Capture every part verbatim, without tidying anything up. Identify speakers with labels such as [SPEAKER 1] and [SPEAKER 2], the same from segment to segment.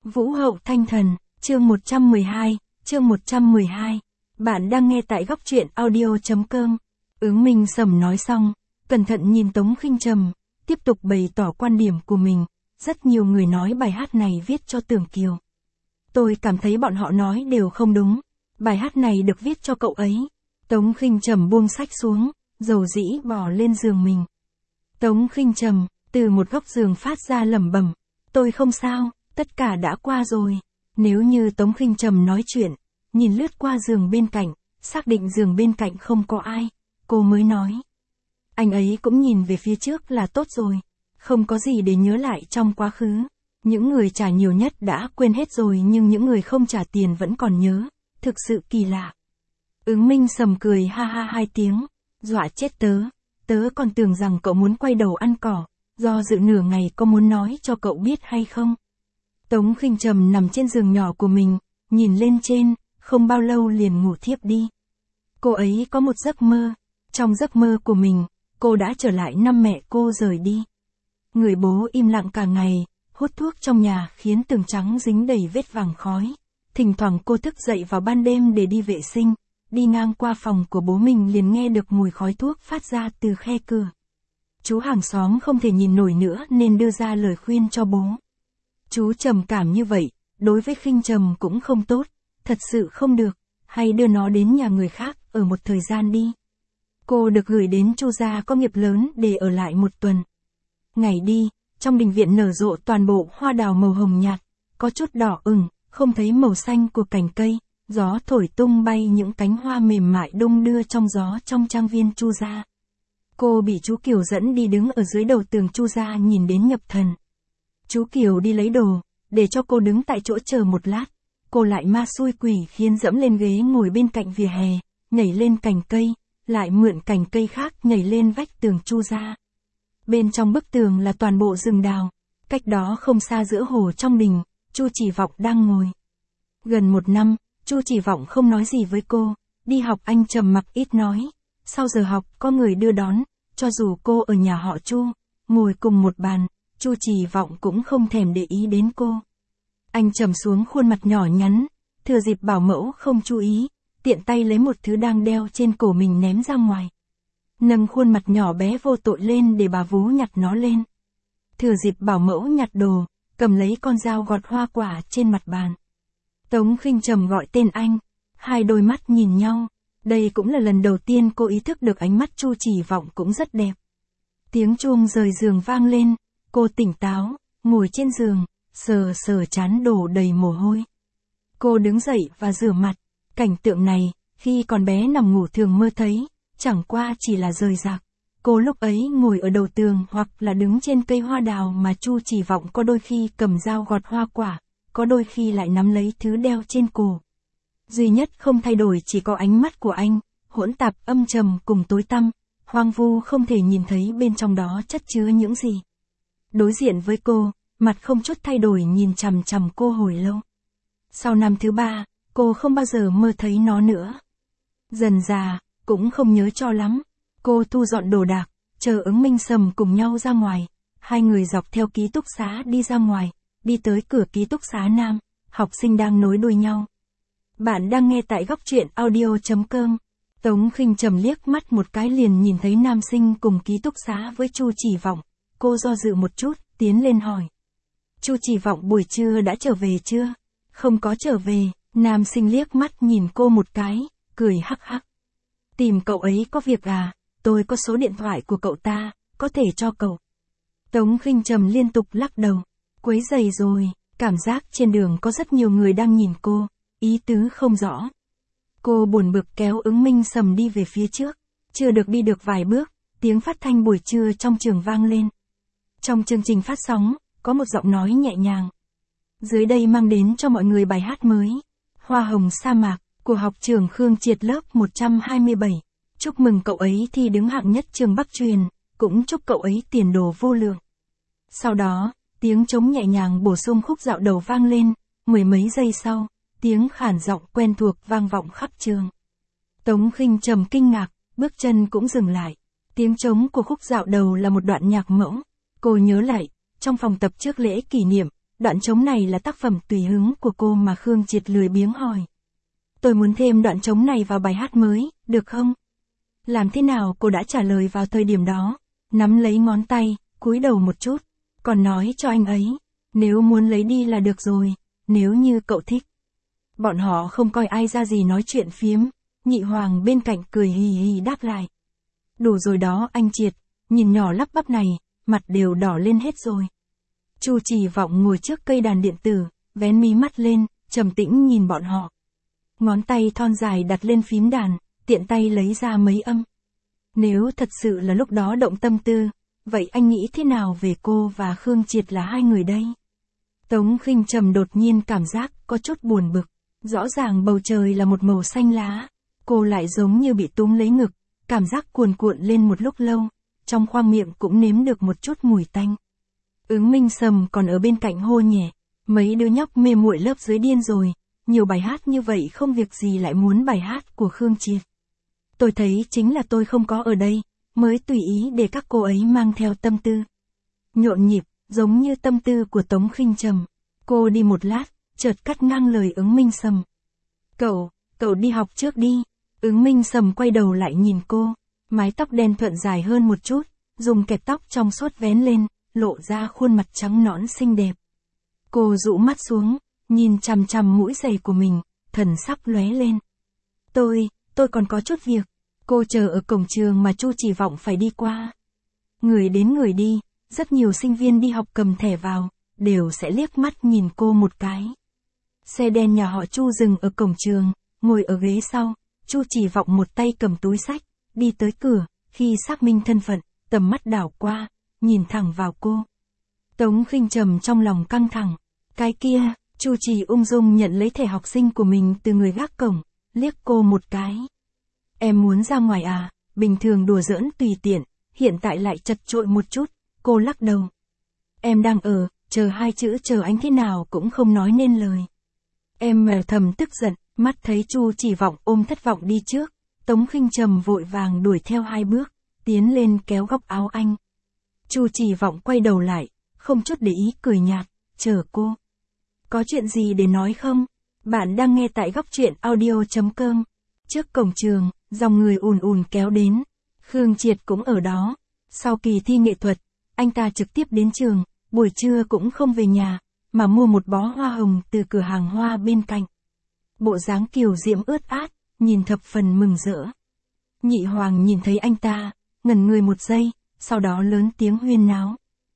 [SPEAKER 1] Vũ hậu thanh thần, chương một trăm mười hai, chương một trăm mười hai. Bạn đang nghe tại góc truyện audio chấm com. Ứng Minh Sầm nói xong, cẩn thận nhìn Tống Khinh Trầm, tiếp tục bày tỏ quan điểm của mình. Rất nhiều người nói bài hát này viết cho Tưởng Kiều. Tôi cảm thấy bọn họ nói đều không đúng. Bài hát này được viết cho cậu ấy. Tống Khinh Trầm buông sách xuống, dầu dĩ bò lên giường mình. Tống Khinh Trầm, từ một góc giường phát ra lẩm bẩm. Tôi không sao, tất cả đã qua rồi. Nếu như Tống Khinh Trầm nói chuyện, nhìn lướt qua giường bên cạnh, xác định giường bên cạnh không có ai, cô mới nói. Anh ấy cũng nhìn về phía trước là tốt rồi. Không có gì để nhớ lại trong quá khứ. Những người trả nhiều nhất đã quên hết rồi, nhưng những người không trả tiền vẫn còn nhớ. Thực sự kỳ lạ. Ứng Minh Sầm cười ha ha hai tiếng. Dọa chết tớ. Tớ còn tưởng rằng cậu muốn quay đầu ăn cỏ. Do dự nửa ngày có muốn nói cho cậu biết hay không? Tống Khinh Trầm nằm trên giường nhỏ của mình, nhìn lên trên, không bao lâu liền ngủ thiếp đi. Cô ấy có một giấc mơ. Trong giấc mơ của mình, cô đã trở lại năm mẹ cô rời đi. Người bố im lặng cả ngày, hút thuốc trong nhà khiến tường trắng dính đầy vết vàng khói. Thỉnh thoảng cô thức dậy vào ban đêm để đi vệ sinh, đi ngang qua phòng của bố mình liền nghe được mùi khói thuốc phát ra từ khe cửa. Chú hàng xóm không thể nhìn nổi nữa nên đưa ra lời khuyên cho bố. Chú trầm cảm như vậy, đối với Khinh Trầm cũng không tốt, thật sự không được, hay đưa nó đến nhà người khác ở một thời gian đi. Cô được gửi đến Chu gia có nghiệp lớn để ở lại một tuần. Ngày đi, trong đình viện nở rộ toàn bộ hoa đào màu hồng nhạt, có chút đỏ ửng, không thấy màu xanh của cành cây, gió thổi tung bay những cánh hoa mềm mại đung đưa trong gió trong trang viên Chu gia. Cô bị chú Kiều dẫn đi đứng ở dưới đầu tường Chu gia nhìn đến nhập thần. Chú Kiều đi lấy đồ, để cho cô đứng tại chỗ chờ một lát. Cô lại ma xui quỷ khiến dẫm lên ghế ngồi bên cạnh vỉa hè, nhảy lên cành cây, lại mượn cành cây khác nhảy lên vách tường Chu gia. Bên trong bức tường là toàn bộ rừng đào, cách đó không xa giữa hồ trong đình, Chu Chỉ Vọng đang ngồi. Gần một năm, Chu Chỉ Vọng không nói gì với cô, đi học anh trầm mặc ít nói. Sau giờ học có người đưa đón, cho dù cô ở nhà họ Chu, ngồi cùng một bàn, Chu Chỉ Vọng cũng không thèm để ý đến cô. Anh trầm xuống khuôn mặt nhỏ nhắn, thừa dịp bảo mẫu không chú ý, tiện tay lấy một thứ đang đeo trên cổ mình ném ra ngoài. Nâng khuôn mặt nhỏ bé vô tội lên để bà vú nhặt nó lên. Thừa dịp bảo mẫu nhặt đồ, cầm lấy con dao gọt hoa quả trên mặt bàn. Tống Khinh Trầm gọi tên anh, hai đôi mắt nhìn nhau. Đây cũng là lần đầu tiên cô ý thức được ánh mắt Chu Chỉ Vọng cũng rất đẹp. Tiếng chuông rời giường vang lên, cô tỉnh táo, ngồi trên giường, sờ sờ trán đổ đầy mồ hôi. Cô đứng dậy và rửa mặt. Cảnh tượng này, khi còn bé nằm ngủ thường mơ thấy, chẳng qua chỉ là rời rạc. Cô lúc ấy ngồi ở đầu tường hoặc là đứng trên cây hoa đào mà Chu Chỉ Vọng có đôi khi cầm dao gọt hoa quả, có đôi khi lại nắm lấy thứ đeo trên cổ. Duy nhất không thay đổi chỉ có ánh mắt của anh, hỗn tạp âm trầm cùng tối tăm, hoang vu không thể nhìn thấy bên trong đó chất chứa những gì. Đối diện với cô, mặt không chút thay đổi nhìn chằm chằm cô hồi lâu. Sau năm thứ ba, cô không bao giờ mơ thấy nó nữa. Dần già, cũng không nhớ cho lắm. Cô thu dọn đồ đạc, chờ Ứng Minh Sầm cùng nhau ra ngoài. Hai người dọc theo ký túc xá đi ra ngoài, đi tới cửa ký túc xá nam, học sinh đang nối đuôi nhau. Bạn đang nghe tại góc truyện audio chấm com. Tống Khinh Trầm liếc mắt một cái liền nhìn thấy nam sinh cùng ký túc xá với Chu Chỉ Vọng. Cô do dự một chút, tiến lên hỏi. Chu Chỉ Vọng buổi trưa đã trở về chưa? Không có trở về, nam sinh liếc mắt nhìn cô một cái, cười hắc hắc. Tìm cậu ấy có việc à? Tôi có số điện thoại của cậu ta, có thể cho cậu. Tống Khinh Trầm liên tục lắc đầu. Quấy rầy rồi, cảm giác trên đường có rất nhiều người đang nhìn cô, ý tứ không rõ. Cô buồn bực kéo Ứng Minh Sầm đi về phía trước. Chưa được đi được vài bước, tiếng phát thanh buổi trưa trong trường vang lên. Trong chương trình phát sóng, có một giọng nói nhẹ nhàng. Dưới đây mang đến cho mọi người bài hát mới, Hoa Hồng Sa Mạc, của học trưởng Khương Triệt lớp một trăm hai mươi bảy. Chúc mừng cậu ấy thi đứng hạng nhất trường Bắc Truyền, cũng chúc cậu ấy tiền đồ vô lượng. Sau đó, tiếng trống nhẹ nhàng bổ sung khúc dạo đầu vang lên, mười mấy giây sau, tiếng khản giọng quen thuộc vang vọng khắp trường. Tống Khinh Trầm kinh ngạc, bước chân cũng dừng lại. Tiếng trống của khúc dạo đầu là một đoạn nhạc mẫu. Cô nhớ lại, trong phòng tập trước lễ kỷ niệm, đoạn trống này là tác phẩm tùy hứng của cô mà Khương Triệt lười biếng hỏi. Tôi muốn thêm đoạn trống này vào bài hát mới, được không? Làm thế nào cô đã trả lời vào thời điểm đó, nắm lấy ngón tay, cúi đầu một chút, còn nói cho anh ấy, nếu muốn lấy đi là được rồi, nếu như cậu thích. Bọn họ không coi ai ra gì nói chuyện phiếm, Nhị Hoàng bên cạnh cười hì hì đáp lại. Đủ rồi đó anh Triệt, nhìn nhỏ lắp bắp này, mặt đều đỏ lên hết rồi. Chu Chỉ Vọng ngồi trước cây đàn điện tử, vén mí mắt lên, trầm tĩnh nhìn bọn họ. Ngón tay thon dài đặt lên phím đàn, tiện tay lấy ra mấy âm. Nếu thật sự là lúc đó động tâm tư, vậy anh nghĩ thế nào về cô và Khương Triệt là hai người đây? Tống Khinh Trầm đột nhiên cảm giác có chút buồn bực. Rõ ràng bầu trời là một màu xanh lá, cô lại giống như bị túm lấy ngực, cảm giác cuồn cuộn lên một lúc lâu, trong khoang miệng cũng nếm được một chút mùi tanh. Ứng Minh Sầm còn ở bên cạnh hô nhẹ, mấy đứa nhóc mê muội lớp dưới điên rồi, nhiều bài hát như vậy không việc gì lại muốn bài hát của Khương Triệt. Tôi thấy chính là tôi không có ở đây, mới tùy ý để các cô ấy mang theo tâm tư. Nhộn nhịp, giống như tâm tư của Tống Khinh Trầm. Cô đi một lát, chợt cắt ngang lời Ứng Minh Sầm. Cậu, cậu đi học trước đi. Ứng Minh Sầm quay đầu lại nhìn cô, mái tóc đen thuận dài hơn một chút, dùng kẹp tóc trong suốt vén lên, lộ ra khuôn mặt trắng nõn xinh đẹp. Cô rũ mắt xuống, nhìn chằm chằm mũi giày của mình, thần sắc lóe lên. Tôi, tôi còn có chút việc. Cô chờ ở cổng trường mà Chu Chỉ Vọng phải đi qua. Người đến người đi, rất nhiều sinh viên đi học cầm thẻ vào, đều sẽ liếc mắt nhìn cô một cái. Xe đen nhà họ Chu dừng ở cổng trường, ngồi ở ghế sau, Chu Chỉ Vọng một tay cầm túi sách, đi tới cửa, khi xác minh thân phận, tầm mắt đảo qua, nhìn thẳng vào cô. Tống Khinh Trầm trong lòng căng thẳng. Cái kia, Chu Chỉ ung dung nhận lấy thẻ học sinh của mình từ người gác cổng, liếc cô một cái. Em muốn ra ngoài à? Bình thường đùa giỡn tùy tiện, hiện tại lại chật chội một chút, cô lắc đầu. Em đang ở, chờ hai chữ chờ anh thế nào cũng không nói nên lời. Em mờ thầm tức giận, mắt thấy Chu Chỉ Vọng ôm thất vọng đi trước, Tống Khinh Trầm vội vàng đuổi theo hai bước, tiến lên kéo góc áo anh. Chu Chỉ Vọng quay đầu lại, không chút để ý cười nhạt, chờ cô. Có chuyện gì để nói không? Bạn đang nghe tại góc truyện audio chấm com. Trước cổng trường, dòng người ùn ùn kéo đến. Khương Triệt cũng ở đó. Sau kỳ thi nghệ thuật, anh ta trực tiếp đến trường, buổi trưa cũng không về nhà, mà mua một bó hoa hồng từ cửa hàng hoa bên cạnh. Bộ dáng kiều diễm ướt át, nhìn thập phần mừng rỡ. Nhị Hoàng nhìn thấy anh ta, ngẩn người một giây, sau đó lớn tiếng huyên náo.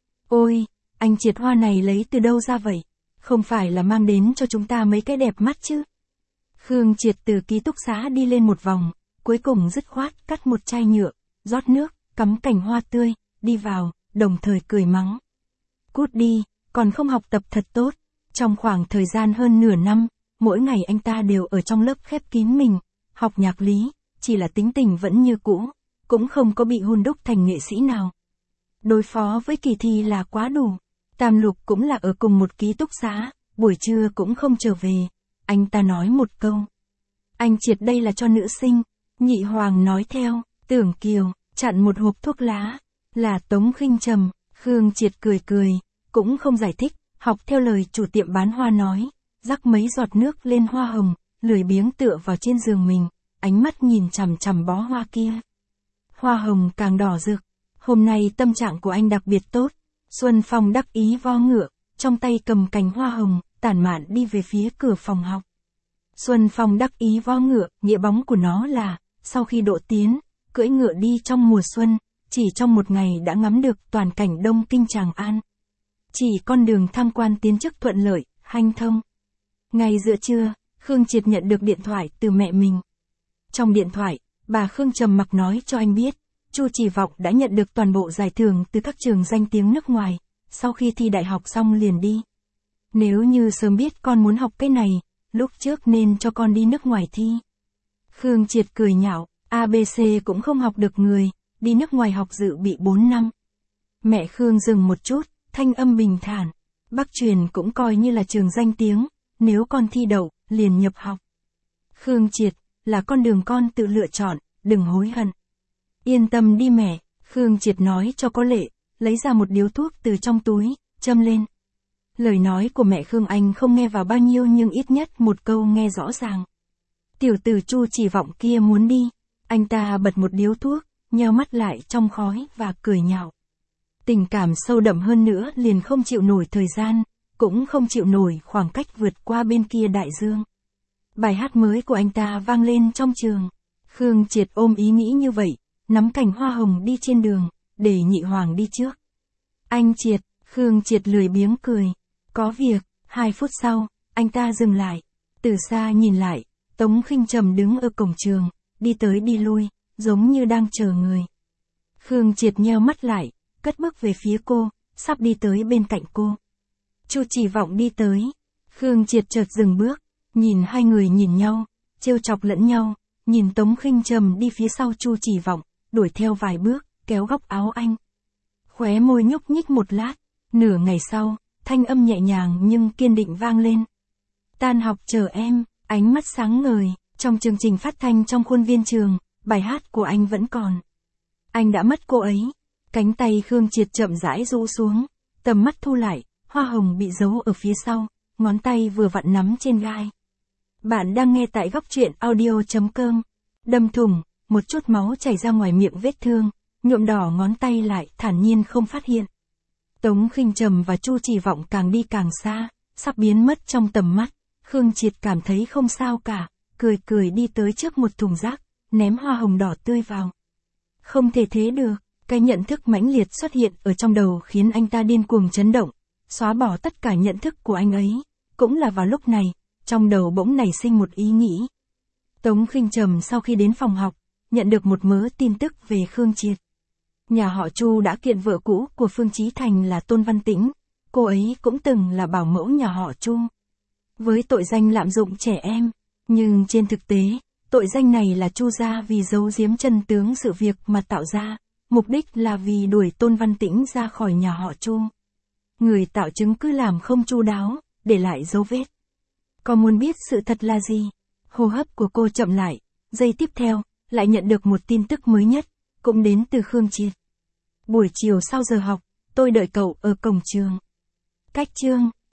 [SPEAKER 1] Ôi, anh Triệt hoa này lấy từ đâu ra vậy? Không phải là mang đến cho chúng ta mấy cái đẹp mắt chứ? Khương Triệt từ ký túc xá đi lên một vòng, cuối cùng dứt khoát cắt một chai nhựa, rót nước, cắm cành hoa tươi, đi vào, đồng thời cười mắng. Cút đi, còn không học tập thật tốt. Trong khoảng thời gian hơn nửa năm, mỗi ngày anh ta đều ở trong lớp khép kín mình, học nhạc lý, chỉ là tính tình vẫn như cũ, cũng không có bị hun đúc thành nghệ sĩ nào. Đối phó với kỳ thi là quá đủ. Tam Lục cũng là ở cùng một ký túc xá, buổi trưa cũng không trở về. Anh ta nói một câu. Anh Triệt đây là cho nữ sinh. Nhị Hoàng nói theo, Tưởng Kiều, chặn một hộp thuốc lá. Là Tống Khinh Trầm. Khương Triệt cười cười, cũng không giải thích, học theo lời chủ tiệm bán hoa nói, rắc mấy giọt nước lên hoa hồng, lười biếng tựa vào trên giường mình, ánh mắt nhìn chằm chằm bó hoa kia. Hoa hồng càng đỏ rực. Hôm nay tâm trạng của anh đặc biệt tốt. Xuân Phong đắc ý vo ngựa, trong tay cầm cành hoa hồng, tản mạn đi về phía cửa phòng học. Xuân Phong đắc ý vo ngựa, nghĩa bóng của nó là, sau khi độ tiến, cưỡi ngựa đi trong mùa xuân, chỉ trong một ngày đã ngắm được toàn cảnh Đông Kinh Tràng An. Chỉ con đường tham quan tiến chức thuận lợi, hanh thông. Ngày giữa trưa, Khương Triệt nhận được điện thoại từ mẹ mình. Trong điện thoại, bà Khương trầm mặc nói cho anh biết, Chu Chỉ Vọng đã nhận được toàn bộ giải thưởng từ các trường danh tiếng nước ngoài, sau khi thi đại học xong liền đi. Nếu như sớm biết con muốn học cái này, lúc trước nên cho con đi nước ngoài thi. Khương Triệt cười nhạo, a bê xê cũng không học được người, đi nước ngoài học dự bị bốn năm. Mẹ Khương dừng một chút, thanh âm bình thản, Bắc Truyền cũng coi như là trường danh tiếng, nếu con thi đậu, liền nhập học. Khương Triệt, là con đường con tự lựa chọn, đừng hối hận. Yên tâm đi mẹ, Khương Triệt nói cho có lệ, lấy ra một điếu thuốc từ trong túi, châm lên. Lời nói của mẹ Khương Anh không nghe vào bao nhiêu nhưng ít nhất một câu nghe rõ ràng. Tiểu tử Chu Chỉ Vọng kia muốn đi. Anh ta bật một điếu thuốc, nheo mắt lại trong khói và cười nhạo. Tình cảm sâu đậm hơn nữa liền không chịu nổi thời gian, cũng không chịu nổi khoảng cách vượt qua bên kia đại dương. Bài hát mới của anh ta vang lên trong trường. Khương Triệt ôm ý nghĩ như vậy, nắm cành hoa hồng đi trên đường, để Nhị Hoàng đi trước. Anh Triệt, Khương Triệt lười biếng cười. Có việc, hai phút sau, anh ta dừng lại. Từ xa nhìn lại, Tống Khinh Trầm đứng ở cổng trường, đi tới đi lui, giống như đang chờ người. Khương Triệt nheo mắt lại, cất bước về phía cô, sắp đi tới bên cạnh cô. Chu Chỉ Vọng đi tới. Khương Triệt chợt dừng bước, nhìn hai người nhìn nhau, trêu chọc lẫn nhau, nhìn Tống Khinh Trầm đi phía sau Chu Chỉ Vọng, đuổi theo vài bước, kéo góc áo anh. Khóe môi nhúc nhích một lát, nửa ngày sau, thanh âm nhẹ nhàng nhưng kiên định vang lên. Tan học chờ em, ánh mắt sáng ngời, trong chương trình phát thanh trong khuôn viên trường, bài hát của anh vẫn còn. Anh đã mất cô ấy. Cánh tay Khương Triệt chậm rãi rũ xuống, tầm mắt thu lại, hoa hồng bị giấu ở phía sau, ngón tay vừa vặn nắm trên gai. Bạn đang nghe tại góc truyện audio chấm com. Đâm thủng, một chút máu chảy ra ngoài miệng vết thương, nhuộm đỏ ngón tay lại thản nhiên không phát hiện. Tống Khinh Trầm và Chu Chỉ Vọng càng đi càng xa, sắp biến mất trong tầm mắt. Khương Triệt cảm thấy không sao cả, cười cười đi tới trước một thùng rác, ném hoa hồng đỏ tươi vào. Không thể thế được, cái nhận thức mãnh liệt xuất hiện ở trong đầu khiến anh ta điên cuồng chấn động, xóa bỏ tất cả nhận thức của anh ấy. Cũng là vào lúc này, trong đầu bỗng nảy sinh một ý nghĩ. Tống Khinh Trầm sau khi đến phòng học, nhận được một mớ tin tức về Khương Triệt. Nhà họ Chu đã kiện vợ cũ của Phương Chí Thành là Tôn Văn Tĩnh, cô ấy cũng từng là bảo mẫu nhà họ Chu. Với tội danh lạm dụng trẻ em, nhưng trên thực tế, tội danh này là Chu gia vì giấu giếm chân tướng sự việc mà tạo ra, mục đích là vì đuổi Tôn Văn Tĩnh ra khỏi nhà họ Chu. Người tạo chứng cứ làm không chu đáo, để lại dấu vết. Có muốn biết sự thật là gì? Hô hấp của cô chậm lại, giây tiếp theo, lại nhận được một tin tức mới nhất, cũng đến từ Khương Triệt. Buổi chiều sau giờ học, tôi đợi cậu ở cổng trường. Cách chương